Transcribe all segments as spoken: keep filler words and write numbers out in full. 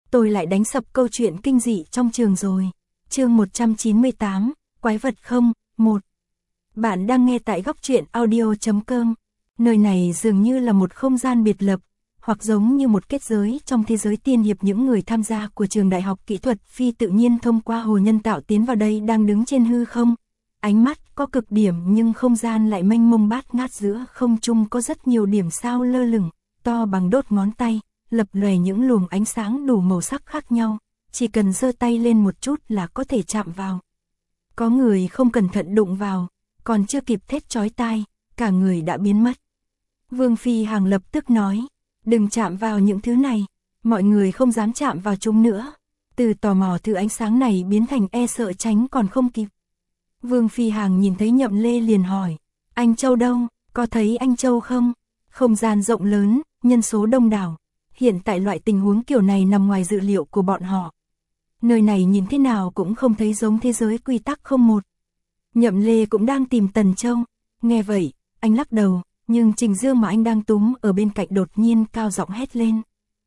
tôi lại đánh sập câu chuyện kinh dị trong trường rồi. Chương một trăm chín mươi tám, Quái vật không, một. Bạn đang nghe tại góc truyện audio chấm com. Nơi này dường như là một không gian biệt lập, hoặc giống như một kết giới trong thế giới tiên hiệp. Những người tham gia của trường đại học kỹ thuật phi tự nhiên thông qua hồ nhân tạo tiến vào đây đang đứng trên hư không. Ánh mắt có cực điểm nhưng không gian lại mênh mông bát ngát, giữa không trung có rất nhiều điểm sao lơ lửng, to bằng đốt ngón tay, lập lòe những luồng ánh sáng đủ màu sắc khác nhau, chỉ cần giơ tay lên một chút là có thể chạm vào. Có người không cẩn thận đụng vào, còn chưa kịp thét chói tai, cả người đã biến mất. Vương Phi Hằng lập tức nói, đừng chạm vào những thứ này, mọi người không dám chạm vào chúng nữa. Từ tò mò thứ ánh sáng này biến thành e sợ tránh còn không kịp. Vương Phi Hằng nhìn thấy Nhậm Lê liền hỏi, anh Châu đâu, có thấy anh Châu không? Không gian rộng lớn, nhân số đông đảo, hiện tại loại tình huống kiểu này nằm ngoài dự liệu của bọn họ. Nơi này nhìn thế nào cũng không thấy giống thế giới quy tắc không một. Nhậm Lê cũng đang tìm Tần Châu, nghe vậy, anh lắc đầu, nhưng Trình Dương mà anh đang túm ở bên cạnh đột nhiên cao giọng hét lên.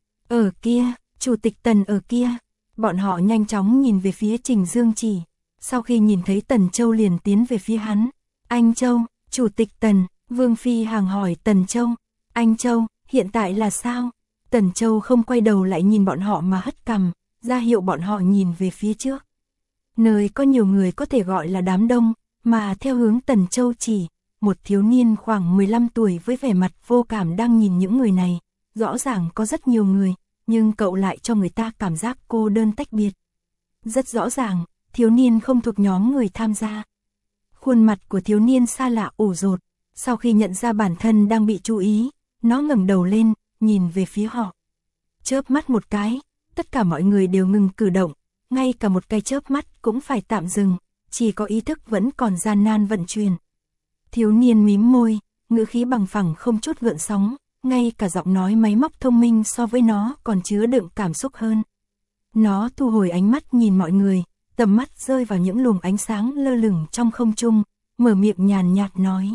Ở kia, Chủ tịch Tần ở kia. Bọn họ nhanh chóng nhìn về phía Trình Dương chỉ. Sau khi nhìn thấy Tần Châu liền tiến về phía hắn. Anh Châu, Chủ tịch Tần. Vương Phi Hằng hỏi Tần Châu. Anh Châu, hiện tại là sao? Tần Châu không quay đầu lại nhìn bọn họ mà hất cằm, ra hiệu bọn họ nhìn về phía trước. Nơi có nhiều người có thể gọi là đám đông, mà theo hướng Tần Châu chỉ, một thiếu niên khoảng mười lăm tuổi với vẻ mặt vô cảm đang nhìn những người này. Rõ ràng có rất nhiều người, nhưng cậu lại cho người ta cảm giác cô đơn tách biệt. Rất rõ ràng, thiếu niên không thuộc nhóm người tham gia. Khuôn mặt của thiếu niên xa lạ ủ rột, sau khi nhận ra bản thân đang bị chú ý, nó ngẩng đầu lên, nhìn về phía họ. Chớp mắt một cái, tất cả mọi người đều ngừng cử động, ngay cả một cái chớp mắt cũng phải tạm dừng, chỉ có ý thức vẫn còn gian nan vận chuyển. Thiếu niên mím môi, ngữ khí bằng phẳng không chút gợn sóng, ngay cả giọng nói máy móc thông minh so với nó còn chứa đựng cảm xúc hơn. Nó thu hồi ánh mắt nhìn mọi người, tầm mắt rơi vào những luồng ánh sáng lơ lửng trong không trung, mở miệng nhàn nhạt nói.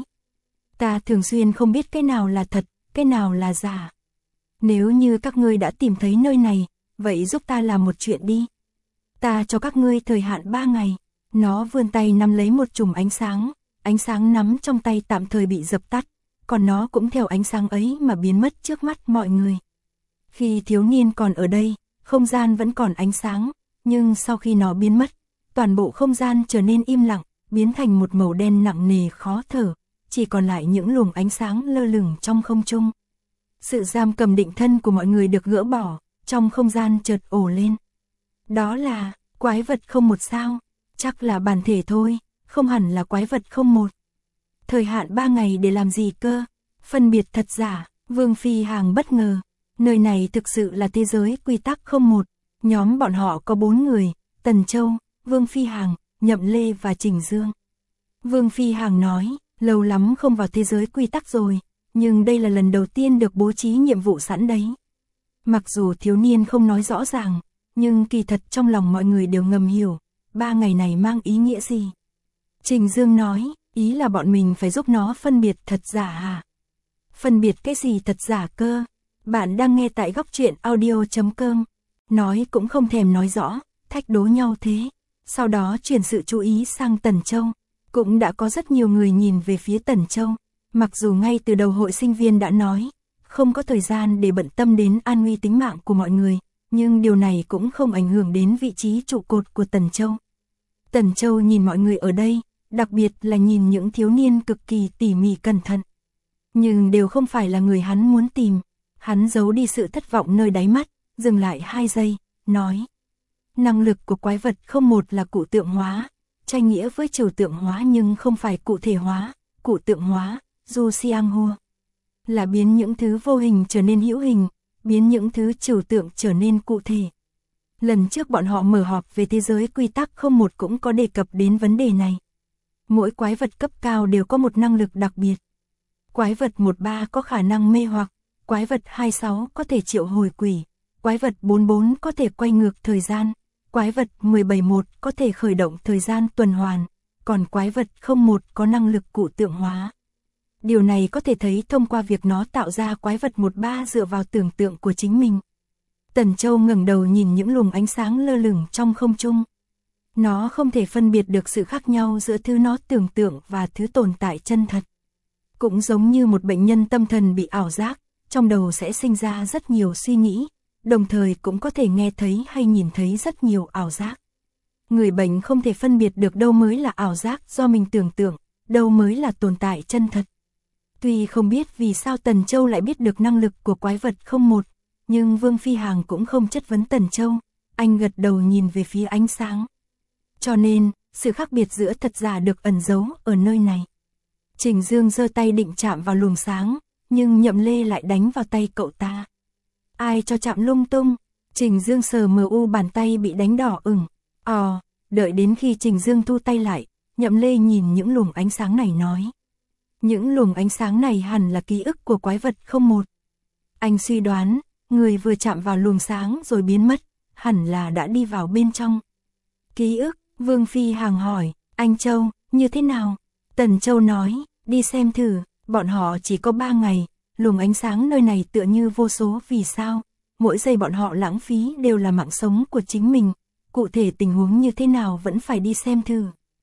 Ta thường xuyên không biết cái nào là thật, cái nào là giả. Nếu như các ngươi đã tìm thấy nơi này, vậy giúp ta làm một chuyện đi. Ta cho các ngươi thời hạn ba ngày. Nó vươn tay nắm lấy một chùm ánh sáng, ánh sáng nắm trong tay tạm thời bị dập tắt, còn nó cũng theo ánh sáng ấy mà biến mất trước mắt mọi người. Khi thiếu niên còn ở đây, không gian vẫn còn ánh sáng, nhưng sau khi nó biến mất, toàn bộ không gian trở nên im lặng, biến thành một màu đen nặng nề khó thở, chỉ còn lại những luồng ánh sáng lơ lửng trong không trung. Sự giam cầm định thân của mọi người được gỡ bỏ, trong không gian chợt ồ lên. Đó là quái vật không một sao, chắc là bản thể thôi, không hẳn là quái vật không một. Thời hạn ba ngày để làm gì cơ? Phân biệt thật giả. Vương Phi Hằng bất ngờ. Nơi này thực sự là thế giới quy tắc không một. Nhóm bọn họ có bốn người, Tần Châu, Vương Phi Hằng, Nhậm Lê và Trình Dương. Vương Phi Hằng nói, lâu lắm không vào thế giới quy tắc rồi, nhưng đây là lần đầu tiên được bố trí nhiệm vụ sẵn đấy. Mặc dù thiếu niên không nói rõ ràng, nhưng kỳ thật trong lòng mọi người đều ngầm hiểu, ba ngày này mang ý nghĩa gì. Trình Dương nói, ý là bọn mình phải giúp nó phân biệt thật giả hả? Phân biệt cái gì thật giả cơ? Bạn đang nghe tại góc truyện audio chấm com. Nói cũng không thèm nói rõ, thách đố nhau thế. Sau đó chuyển sự chú ý sang Tần Châu. Cũng đã có rất nhiều người nhìn về phía Tần Châu. Mặc dù ngay từ đầu hội sinh viên đã nói, không có thời gian để bận tâm đến an nguy tính mạng của mọi người, nhưng điều này cũng không ảnh hưởng đến vị trí trụ cột của Tần Châu. Tần Châu nhìn mọi người ở đây, đặc biệt là nhìn những thiếu niên cực kỳ tỉ mỉ cẩn thận. Nhưng đều không phải là người hắn muốn tìm. Hắn giấu đi sự thất vọng nơi đáy mắt, dừng lại hai giây, nói. Năng lực của quái vật không một là cụ tượng hóa, trái nghĩa với trừu tượng hóa nhưng không phải cụ thể hóa. Cụ tượng hóa, Du Xiang Hua, là biến những thứ vô hình trở nên hữu hình, biến những thứ trừu tượng trở nên cụ thể. Lần trước bọn họ mở họp về thế giới quy tắc không một cũng có đề cập đến vấn đề này. Mỗi quái vật cấp cao đều có một năng lực đặc biệt. Quái vật mười ba có khả năng mê hoặc, quái vật hai mươi sáu có thể triệu hồi quỷ, quái vật bốn mươi bốn có thể quay ngược thời gian, quái vật mười bảy mốt có thể khởi động thời gian tuần hoàn, còn quái vật không một có năng lực cụ tượng hóa. Điều này có thể thấy thông qua việc nó tạo ra quái vật mười ba dựa vào tưởng tượng của chính mình. Tần Châu ngẩng đầu nhìn những luồng ánh sáng lơ lửng trong không trung. Nó không thể phân biệt được sự khác nhau giữa thứ nó tưởng tượng và thứ tồn tại chân thật. Cũng giống như một bệnh nhân tâm thần bị ảo giác, trong đầu sẽ sinh ra rất nhiều suy nghĩ, đồng thời cũng có thể nghe thấy hay nhìn thấy rất nhiều ảo giác. Người bệnh không thể phân biệt được đâu mới là ảo giác do mình tưởng tượng, đâu mới là tồn tại chân thật. Tuy không biết vì sao Tần Châu lại biết được năng lực của quái vật không một, nhưng Vương Phi Hằng cũng không chất vấn Tần Châu, anh gật đầu nhìn về phía ánh sáng. Cho nên, sự khác biệt giữa thật giả được ẩn giấu ở nơi này. Trình Dương giơ tay định chạm vào luồng sáng, nhưng Nhậm Lê lại đánh vào tay cậu ta. Ai cho chạm lung tung? Trình Dương sờ mờ u bàn tay bị đánh đỏ ửng. Ồ, đợi đến khi Trình Dương thu tay lại, Nhậm Lê nhìn những luồng ánh sáng này nói. Những luồng ánh sáng này hẳn là ký ức của quái vật không một. Anh suy đoán, người vừa chạm vào luồng sáng rồi biến mất, hẳn là đã đi vào bên trong. Ký ức, Vương Phi Hằng hỏi, anh Châu, như thế nào? Tần Châu nói, đi xem thử, bọn họ chỉ có ba ngày, luồng ánh sáng nơi này tựa như vô số vì sao, mỗi giây bọn họ lãng phí đều là mạng sống của chính mình, cụ thể tình huống như thế nào vẫn phải đi xem thử.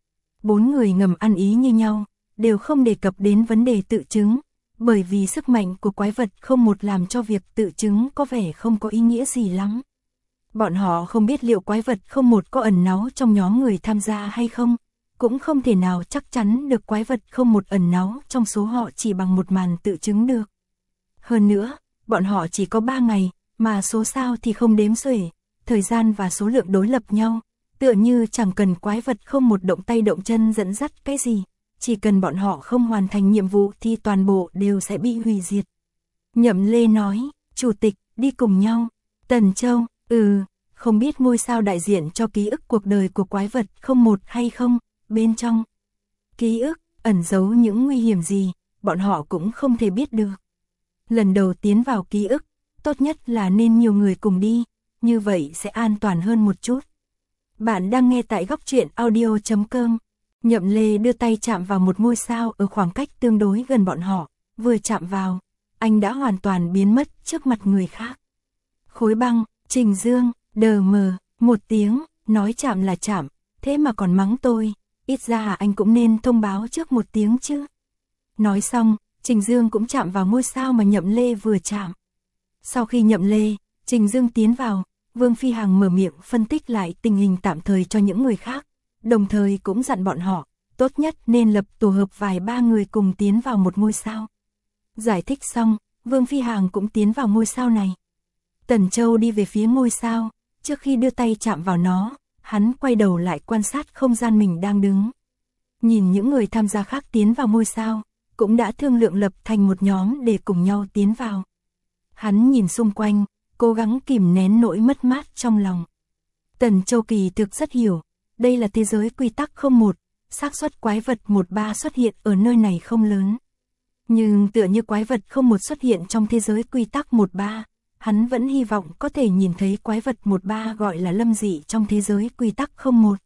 Bốn người ngầm ăn ý như nhau, đều không đề cập đến vấn đề tự chứng, bởi vì sức mạnh của quái vật không một làm cho việc tự chứng có vẻ không có ý nghĩa gì lắm. Bọn họ không biết liệu quái vật không một có ẩn náu trong nhóm người tham gia hay không, cũng không thể nào chắc chắn được quái vật không một ẩn náu trong số họ chỉ bằng một màn tự chứng được. Hơn nữa, bọn họ chỉ có ba ngày, mà số sao thì không đếm xuể, thời gian và số lượng đối lập nhau, tựa như chẳng cần quái vật không một động tay động chân dẫn dắt cái gì, chỉ cần bọn họ không hoàn thành nhiệm vụ thì toàn bộ đều sẽ bị hủy diệt. Nhậm Lê nói, Chủ tịch, đi cùng nhau. Tần Châu, ừ, không biết ngôi sao đại diện cho ký ức cuộc đời của quái vật không một hay không, bên trong ký ức, ẩn giấu những nguy hiểm gì, bọn họ cũng không thể biết được. Lần đầu tiến vào ký ức, tốt nhất là nên nhiều người cùng đi, như vậy sẽ an toàn hơn một chút. Bạn đang nghe tại góc truyện audio chấm com. Nhậm Lê đưa tay chạm vào một ngôi sao ở khoảng cách tương đối gần bọn họ, vừa chạm vào, anh đã hoàn toàn biến mất trước mặt người khác. Khối băng, Trình Dương, đờ mờ, một tiếng, nói chạm là chạm, thế mà còn mắng tôi, ít ra anh cũng nên thông báo trước một tiếng chứ. Nói xong, Trình Dương cũng chạm vào ngôi sao mà Nhậm Lê vừa chạm. Sau khi Nhậm Lê, Trình Dương tiến vào, Vương Phi Hằng mở miệng phân tích lại tình hình tạm thời cho những người khác, đồng thời cũng dặn bọn họ, tốt nhất nên lập tổ hợp vài ba người cùng tiến vào một ngôi sao. Giải thích xong, Vương Phi Hằng cũng tiến vào ngôi sao này. Tần Châu đi về phía ngôi sao, trước khi đưa tay chạm vào nó, hắn quay đầu lại quan sát không gian mình đang đứng. Nhìn những người tham gia khác tiến vào ngôi sao, cũng đã thương lượng lập thành một nhóm để cùng nhau tiến vào. Hắn nhìn xung quanh, cố gắng kìm nén nỗi mất mát trong lòng. Tần Châu kỳ thực rất hiểu, đây là thế giới quy tắc không một, xác suất quái vật một ba xuất hiện ở nơi này không lớn. Nhưng tựa như quái vật không một xuất hiện trong thế giới quy tắc một ba, hắn vẫn hy vọng có thể nhìn thấy quái vật một ba gọi là lâm dị trong thế giới quy tắc không một.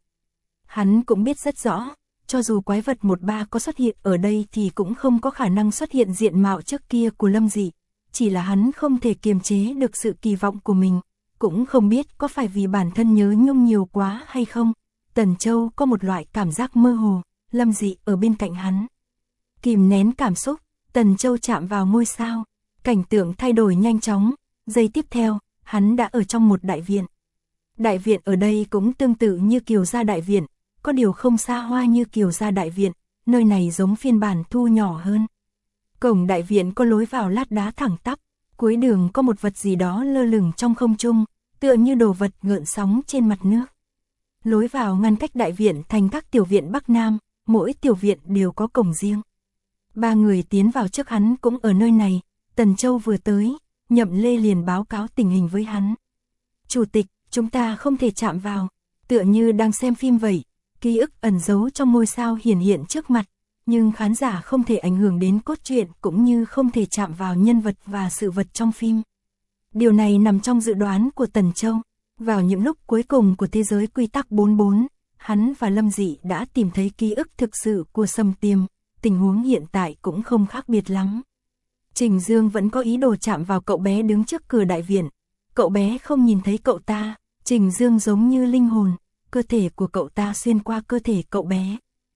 Hắn cũng biết rất rõ, cho dù quái vật một ba có xuất hiện ở đây thì cũng không có khả năng xuất hiện diện mạo trước kia của lâm dị, chỉ là hắn không thể kiềm chế được sự kỳ vọng của mình, cũng không biết có phải vì bản thân nhớ nhung nhiều quá hay không. Tần Châu có một loại cảm giác mơ hồ, lâm dị ở bên cạnh hắn. Kìm nén cảm xúc, Tần Châu chạm vào ngôi sao, cảnh tượng thay đổi nhanh chóng, giây tiếp theo, hắn đã ở trong một đại viện. Đại viện ở đây cũng tương tự như Kiều Gia đại viện, có điều không xa hoa như Kiều Gia đại viện, nơi này giống phiên bản thu nhỏ hơn. Cổng đại viện có lối vào lát đá thẳng tắp, cuối đường có một vật gì đó lơ lửng trong không trung, tựa như đồ vật gợn sóng trên mặt nước. Lối vào ngăn cách đại viện thành các tiểu viện Bắc Nam, mỗi tiểu viện đều có cổng riêng. Ba người tiến vào trước hắn cũng ở nơi này, Tần Châu vừa tới, Nhậm Lê liền báo cáo tình hình với hắn. Chủ tịch, chúng ta không thể chạm vào, tựa như đang xem phim vậy, ký ức ẩn giấu trong ngôi sao hiển hiện trước mặt, nhưng khán giả không thể ảnh hưởng đến cốt truyện cũng như không thể chạm vào nhân vật và sự vật trong phim. Điều này nằm trong dự đoán của Tần Châu. Vào những lúc cuối cùng của thế giới quy tắc bốn bốn, hắn và Lâm Dị đã tìm thấy ký ức thực sự của Sâm Tiêm, tình huống hiện tại cũng không khác biệt lắm. Trình Dương vẫn có ý đồ chạm vào cậu bé đứng trước cửa đại viện, cậu bé không nhìn thấy cậu ta, Trình Dương giống như linh hồn, cơ thể của cậu ta xuyên qua cơ thể cậu bé.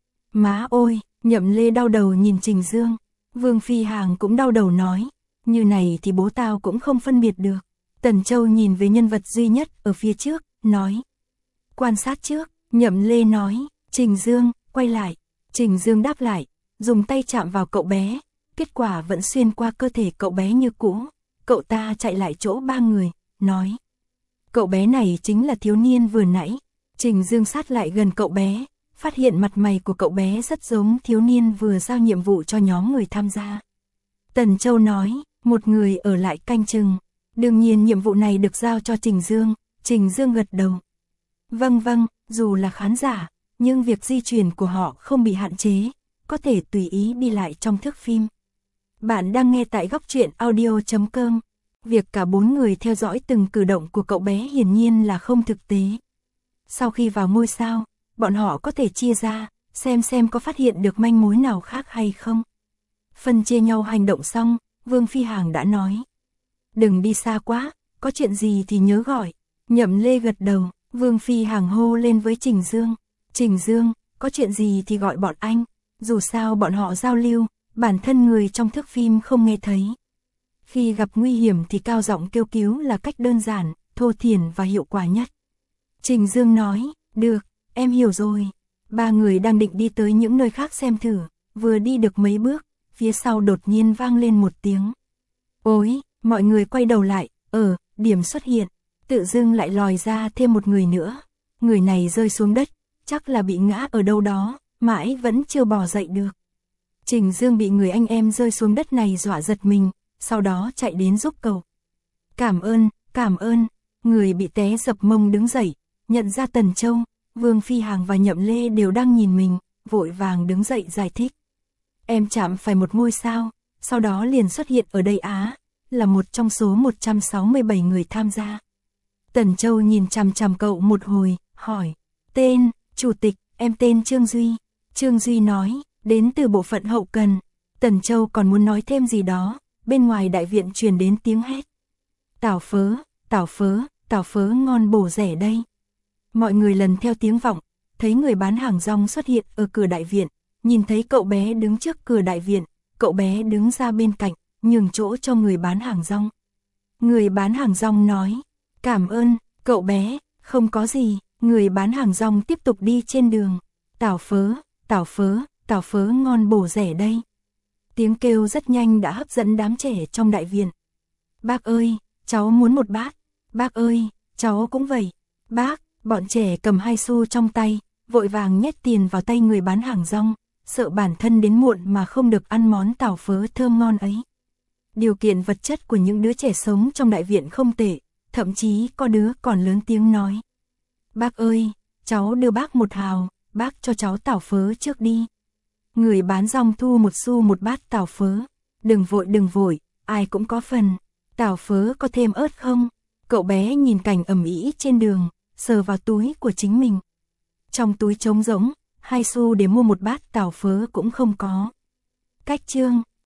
Má ôi, Nhậm Lê đau đầu nhìn Trình Dương, Vương Phi Hằng cũng đau đầu nói, như này thì bố tao cũng không phân biệt được. Tần Châu nhìn về nhân vật duy nhất ở phía trước, nói. Quan sát trước, Nhậm Lê nói, Trình Dương, quay lại. Trình Dương đáp lại, dùng tay chạm vào cậu bé, kết quả vẫn xuyên qua cơ thể cậu bé như cũ. Cậu ta chạy lại chỗ ba người, nói. Cậu bé này chính là thiếu niên vừa nãy. Trình Dương sát lại gần cậu bé, phát hiện mặt mày của cậu bé rất giống thiếu niên vừa giao nhiệm vụ cho nhóm người tham gia. Tần Châu nói, một người ở lại canh chừng. Đương nhiên nhiệm vụ này được giao cho Trình Dương. Trình Dương gật đầu. Vâng vâng, dù là khán giả, nhưng việc di chuyển của họ không bị hạn chế, có thể tùy ý đi lại trong thước phim. Bạn đang nghe tại góc truyện audio chấm com. Việc cả bốn người theo dõi từng cử động của cậu bé hiển nhiên là không thực tế. Sau khi vào ngôi sao, bọn họ có thể chia ra, xem xem có phát hiện được manh mối nào khác hay không. Phân chia nhau hành động xong, Vương Phi Hằng đã nói. Đừng đi xa quá, có chuyện gì thì nhớ gọi. Nhậm Lê gật đầu, Vương Phi Hằng hô lên với Trình Dương. Trình Dương, có chuyện gì thì gọi bọn anh, dù sao bọn họ giao lưu, bản thân người trong thước phim không nghe thấy. Khi gặp nguy hiểm thì cao giọng kêu cứu là cách đơn giản, thô thiển và hiệu quả nhất. Trình Dương nói, được, em hiểu rồi. Ba người đang định đi tới những nơi khác xem thử, vừa đi được mấy bước, phía sau đột nhiên vang lên một tiếng. Ôi, mọi người quay đầu lại, ở, điểm xuất hiện, tự dưng lại lòi ra thêm một người nữa. Người này rơi xuống đất, chắc là bị ngã ở đâu đó, mãi vẫn chưa bò dậy được. Trình Dương bị người anh em rơi xuống đất này dọa giật mình, sau đó chạy đến giúp cậu. Cảm ơn, cảm ơn, người bị té dập mông đứng dậy, nhận ra Tần Châu, Vương Phi Hằng và Nhậm Lê đều đang nhìn mình, vội vàng đứng dậy giải thích. Em chạm phải một ngôi sao, sau đó liền xuất hiện ở đây Á, là một trong số một trăm sáu mươi bảy người tham gia. Tần Châu nhìn chằm chằm cậu một hồi, hỏi, tên, chủ tịch, em tên Trương Duy. Trương Duy nói, đến từ bộ phận hậu cần. Tần Châu còn muốn nói thêm gì đó, bên ngoài đại viện truyền đến tiếng hét. Tảo phớ, tảo phớ, tảo phớ ngon bổ rẻ đây. Mọi người lần theo tiếng vọng, thấy người bán hàng rong xuất hiện ở cửa đại viện, nhìn thấy cậu bé đứng trước cửa đại viện, cậu bé đứng ra bên cạnh, nhường chỗ cho người bán hàng rong. Người bán hàng rong nói, cảm ơn, cậu bé, không có gì, người bán hàng rong tiếp tục đi trên đường. Tảo phớ, tảo phớ, tảo phớ ngon bổ rẻ đây. Tiếng kêu rất nhanh đã hấp dẫn đám trẻ trong đại viện. Bác ơi, cháu muốn một bát. Bác ơi, cháu cũng vậy. Bác, bọn trẻ cầm hai xu trong tay, vội vàng nhét tiền vào tay người bán hàng rong, sợ bản thân đến muộn mà không được ăn món tảo phớ thơm ngon ấy. Điều kiện vật chất của những đứa trẻ sống trong đại viện không tệ, thậm chí có đứa còn lớn tiếng nói. Bác ơi, cháu đưa bác một hào, bác cho cháu tảo phớ trước đi. Người bán rong thu một xu một bát tảo phớ. Đừng vội đừng vội, ai cũng có phần. Tảo phớ có thêm ớt không? Cậu bé nhìn cảnh ầm ĩ trên đường, sờ vào túi của chính mình. Trong túi trống rỗng, hai xu để mua một bát tảo phớ cũng không có. Cách chương